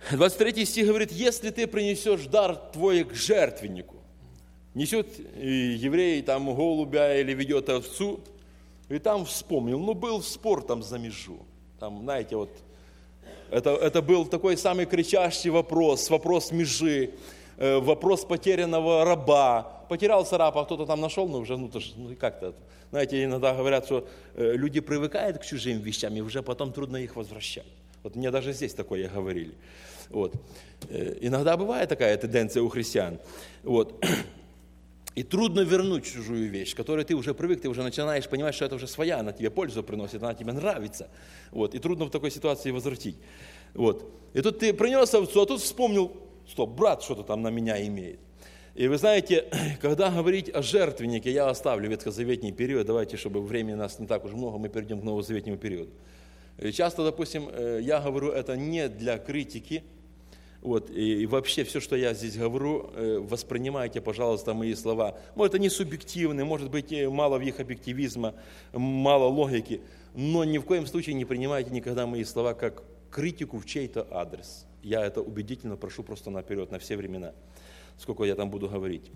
23 стих говорит, если ты принесешь дар твой к жертвеннику, несет еврей там голубя или ведет овцу, и там вспомнил, был спор там за межу. Там, знаете, вот, это был такой самый кричащий вопрос межи, вопрос потерянного раба. Потерялся раб, а кто-то там нашел, уже, как-то, знаете, иногда говорят, что люди привыкают к чужим вещам, и уже потом трудно их возвращать. Вот мне даже здесь такое говорили. Вот. Иногда бывает такая тенденция у христиан. Вот. И трудно вернуть чужую вещь, к которой ты уже привык, ты уже начинаешь понимать, что это уже своя, она тебе пользу приносит, она тебе нравится. Вот. И трудно в такой ситуации возвратить. Вот. И тут ты принес овцу, а тут вспомнил, стоп, брат что-то там на меня имеет. И вы знаете, когда говорить о жертвеннике, я оставлю ветхозаветний период, давайте, чтобы времени у нас не так уж много, мы перейдем к новозаветнему периоду. И часто, допустим, я говорю это не для критики, вот, и вообще все, что я здесь говорю, воспринимайте, пожалуйста, мои слова. Может, они субъективны, может быть, мало в них объективизма, мало логики, но ни в коем случае не принимайте никогда мои слова как критику в чей-то адрес. Я это убедительно прошу просто наперед, на все времена, сколько я там буду говорить.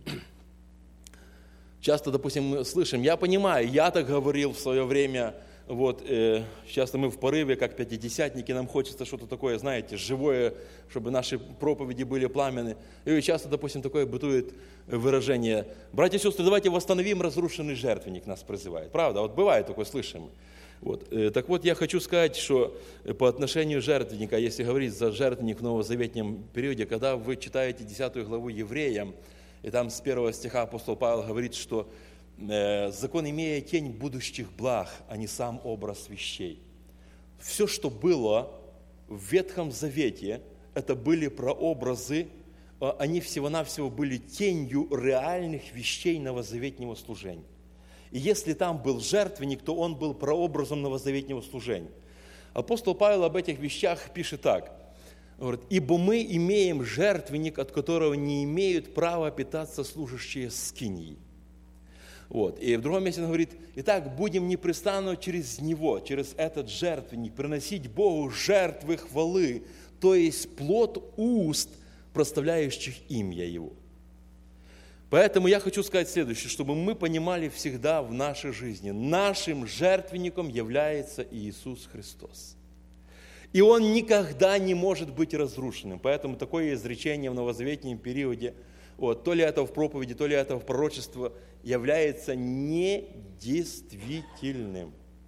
Часто, допустим, мы слышим, я понимаю, я так говорил в свое время, вот, часто мы в порыве, как пятидесятники, нам хочется что-то такое, знаете, живое, чтобы наши проповеди были пламенны. И часто, допустим, такое бытует выражение, братья и сестры, давайте восстановим разрушенный жертвенник, нас призывает. Правда, вот бывает такое, слышим. Вот. Так вот, я хочу сказать, что по отношению жертвенника, если говорить за жертвенник в новозаветнем периоде, когда вы читаете 10 главу Евреям, и там с 1 стиха апостол Павел говорит, что закон имея тень будущих благ, а не сам образ вещей. Все, что было в Ветхом Завете, это были прообразы, они всего-навсего были тенью реальных вещей новозаветнего служения. И если там был жертвенник, то он был прообразом новозаветнего служения. Апостол Павел об этих вещах пишет так. Говорит, «Ибо мы имеем жертвенник, от которого не имеют права питаться служащие скинии». Вот. И в другом месте он говорит, «Итак, будем непрестанно через него, через этот жертвенник, приносить Богу жертвы хвалы, то есть плод уст, прославляющих имя Его». Поэтому я хочу сказать следующее, чтобы мы понимали всегда в нашей жизни, нашим жертвенником является Иисус Христос. И Он никогда не может быть разрушенным. Поэтому такое изречение в новозаветнем периоде, вот, то ли это в проповеди, то ли это в пророчестве, является недействительным.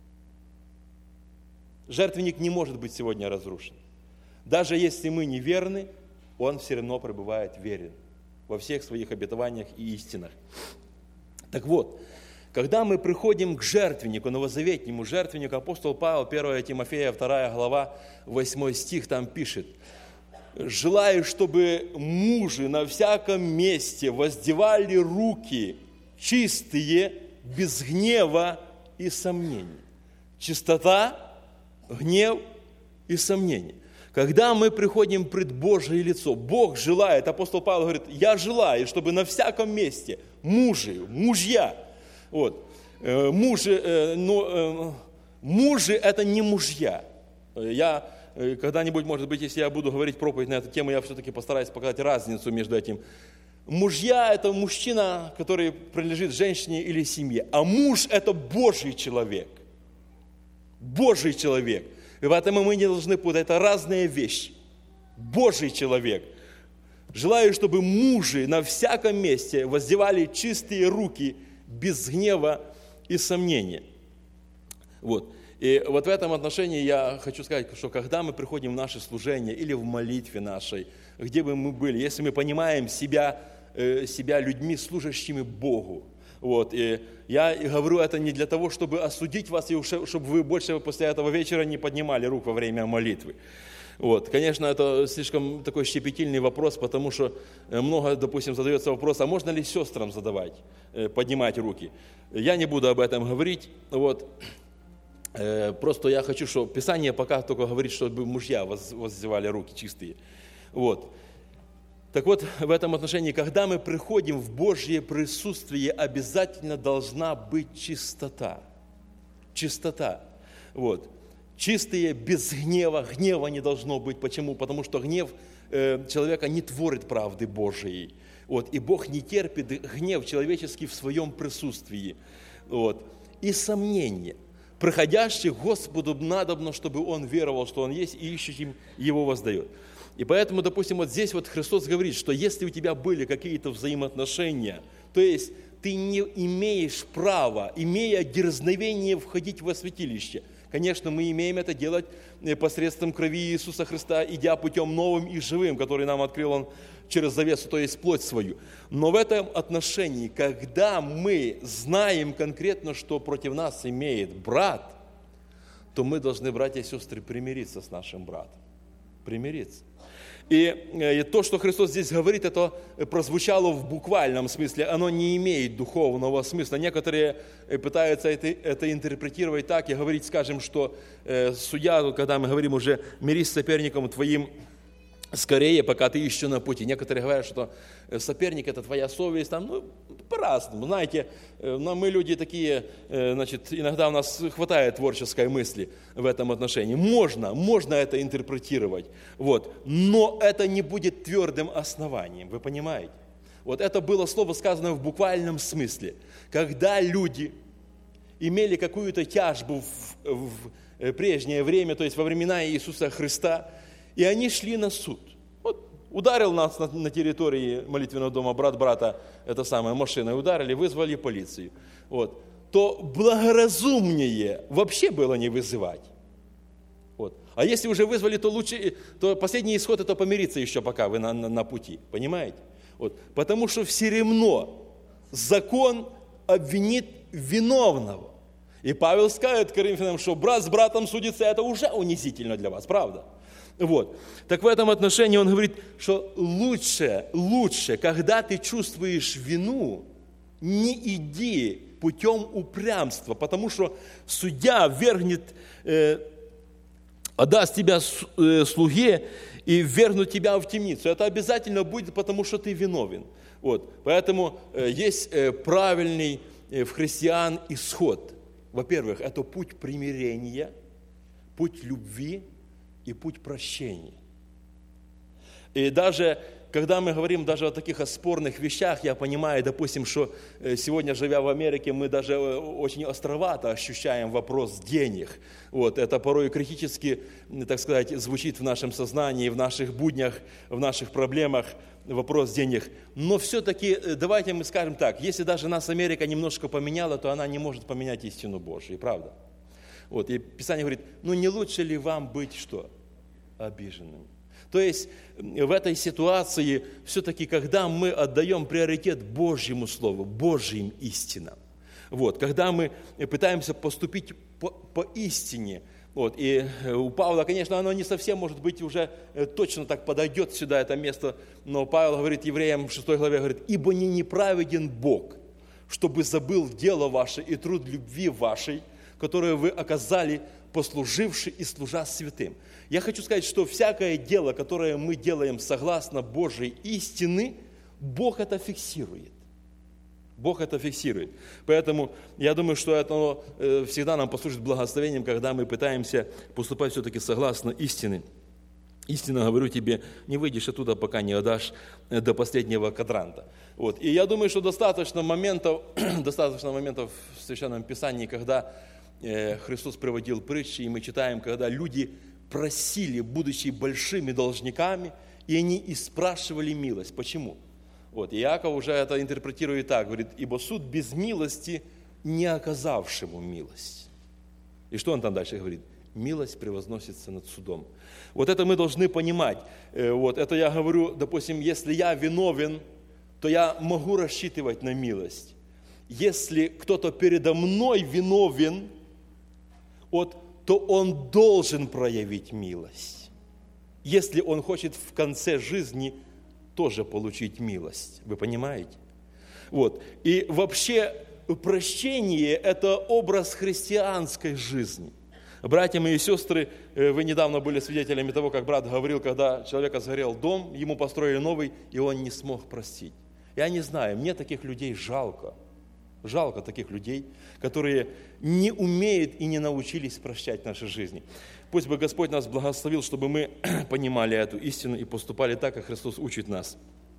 Жертвенник не может быть сегодня разрушен. Даже если мы неверны, Он все равно пребывает верен во всех своих обетованиях и истинах. Так вот, когда мы приходим к жертвеннику, новозаветнему жертвеннику, апостол Павел, 1 Тимофея, 2 глава, 8 стих там пишет, «Желаю, чтобы мужи на всяком месте воздевали руки чистые, без гнева и сомнений». Чистота, гнев и сомнение. Когда мы приходим пред Божие лицо, Бог желает, апостол Павел говорит, я желаю, чтобы на всяком месте мужья, вот, мужи это не мужья. Я когда-нибудь, может быть, если я буду говорить проповедь на эту тему, я все-таки постараюсь показать разницу между этим. Мужья это мужчина, который принадлежит женщине или семье, а муж это Божий человек. Божий человек. И поэтому мы не должны путать, это разные вещи. Божий человек. Желаю, чтобы мужи на всяком месте воздевали чистые руки, без гнева и сомнения. Вот. И вот в этом отношении я хочу сказать, что когда мы приходим в наше служение или в молитве нашей, где бы мы были, если мы понимаем себя людьми, служащими Богу, вот, и я говорю это не для того, чтобы осудить вас, и чтобы вы больше после этого вечера не поднимали рук во время молитвы. Вот. Конечно, это слишком такой щепетильный вопрос, потому что много, допустим, задается вопрос, а можно ли сестрам поднимать руки? Я не буду об этом говорить. Вот. Просто я хочу, что Писание пока только говорит, чтобы мужья воздевали руки чистые. Вот. Так вот, в этом отношении, когда мы приходим в Божье присутствие, обязательно должна быть чистота. Чистота. Вот. чистые, без гнева. Гнева не должно быть. Почему? Потому что гнев человека не творит правды Божией. Вот. И Бог не терпит гнев человеческий в своем присутствии. Вот. И сомнения. Проходящих Господу надобно, чтобы он веровал, что он есть, и ищущим его воздает. И поэтому, допустим, вот здесь вот Христос говорит, что если у тебя были какие-то взаимоотношения, то есть ты не имеешь права, имея дерзновение, входить во святилище. Конечно, мы имеем это делать посредством крови Иисуса Христа, идя путем новым и живым, который нам открыл Он через завесу, то есть плоть свою. Но в этом отношении, когда мы знаем конкретно, что против нас имеет брат, то мы должны, братья и сестры, примириться с нашим братом. Примириться. И то, что Христос здесь говорит, это прозвучало в буквальном смысле, оно не имеет духовного смысла. Некоторые пытаются это интерпретировать так и говорить, скажем, что судья, когда мы говорим уже «мирись с соперником твоим скорее, пока ты еще на пути». Некоторые говорят, что соперник – это твоя совесть. Там, по-разному. Знаете, мы люди такие, значит, иногда у нас хватает творческой мысли в этом отношении. Можно это интерпретировать, вот, но это не будет твердым основанием, вы понимаете? Вот это было слово сказано в буквальном смысле. Когда люди имели какую-то тяжбу в прежнее время, то есть во времена Иисуса Христа, и они шли на суд. Вот ударил нас на территории молитвенного дома брат брата, это самое, машиной ударили, вызвали полицию. Вот. То благоразумнее вообще было не вызывать. Вот. А если уже вызвали, то лучше, то последний исход это помириться еще, пока вы на пути. Понимаете? Вот. Потому что все равно закон обвинит виновного. И Павел скажет Коринфянам, что брат с братом судится, это уже унизительно для вас, правда? Вот. Так в этом отношении он говорит, что лучше, когда ты чувствуешь вину, не иди путем упрямства, потому что судья отдаст тебя слуге и ввергнут тебя в темницу. Это обязательно будет, потому что ты виновен. Вот. Поэтому есть правильный в христиан исход. Во-первых, это путь примирения, путь любви и путь прощения. И даже, когда мы говорим даже о таких спорных вещах, я понимаю, допустим, что сегодня, живя в Америке, мы даже очень островато ощущаем вопрос денег. Вот, это порой критически, так сказать, звучит в нашем сознании, в наших буднях, в наших проблемах вопрос денег. Но все-таки, давайте мы скажем так, если даже нас Америка немножко поменяла, то она не может поменять истину Божию, правда? Вот, и Писание говорит, не лучше ли вам быть что? Обиженным. То есть в этой ситуации все-таки, когда мы отдаем приоритет Божьему Слову, Божьим истинам, вот, когда мы пытаемся поступить по истине, вот, и у Павла, конечно, оно не совсем, может быть, уже точно так подойдет сюда, это место, но Павел говорит евреям в 6 главе, говорит, «Ибо не неправеден Бог, чтобы забыл дело ваше и труд любви вашей, которое вы оказали, послуживши и служа святым». Я хочу сказать, что всякое дело, которое мы делаем согласно Божьей истины, Бог это фиксирует. Бог это фиксирует. Поэтому я думаю, что это всегда нам послужит благословением, когда мы пытаемся поступать все-таки согласно истине. Истинно говорю тебе, не выйдешь оттуда, пока не отдашь до последнего квадранта. Вот. И я думаю, что достаточно моментов в Священном Писании, когда Христос приводил притчи, и мы читаем, когда люди просили, будучи большими должниками, и они и спрашивали милость. Почему? Вот, Иаков уже это интерпретирует так, говорит, ибо суд без милости не оказавшему милость. И что он там дальше говорит? Милость превозносится над судом. Вот это мы должны понимать. Вот, это я говорю, допустим, если я виновен, то я могу рассчитывать на милость. Если кто-то передо мной виновен, вот, то он должен проявить милость. Если он хочет в конце жизни тоже получить милость. Вы понимаете? Вот. И вообще прощение – это образ христианской жизни. Братья мои и сестры, вы недавно были свидетелями того, как брат говорил, когда человека сгорел дом, ему построили новый, и он не смог простить. Я не знаю, мне таких людей жалко. Жалко таких людей, которые не умеют и не научились прощать в нашей жизни. Пусть бы Господь нас благословил, чтобы мы понимали эту истину и поступали так, как Христос учит нас.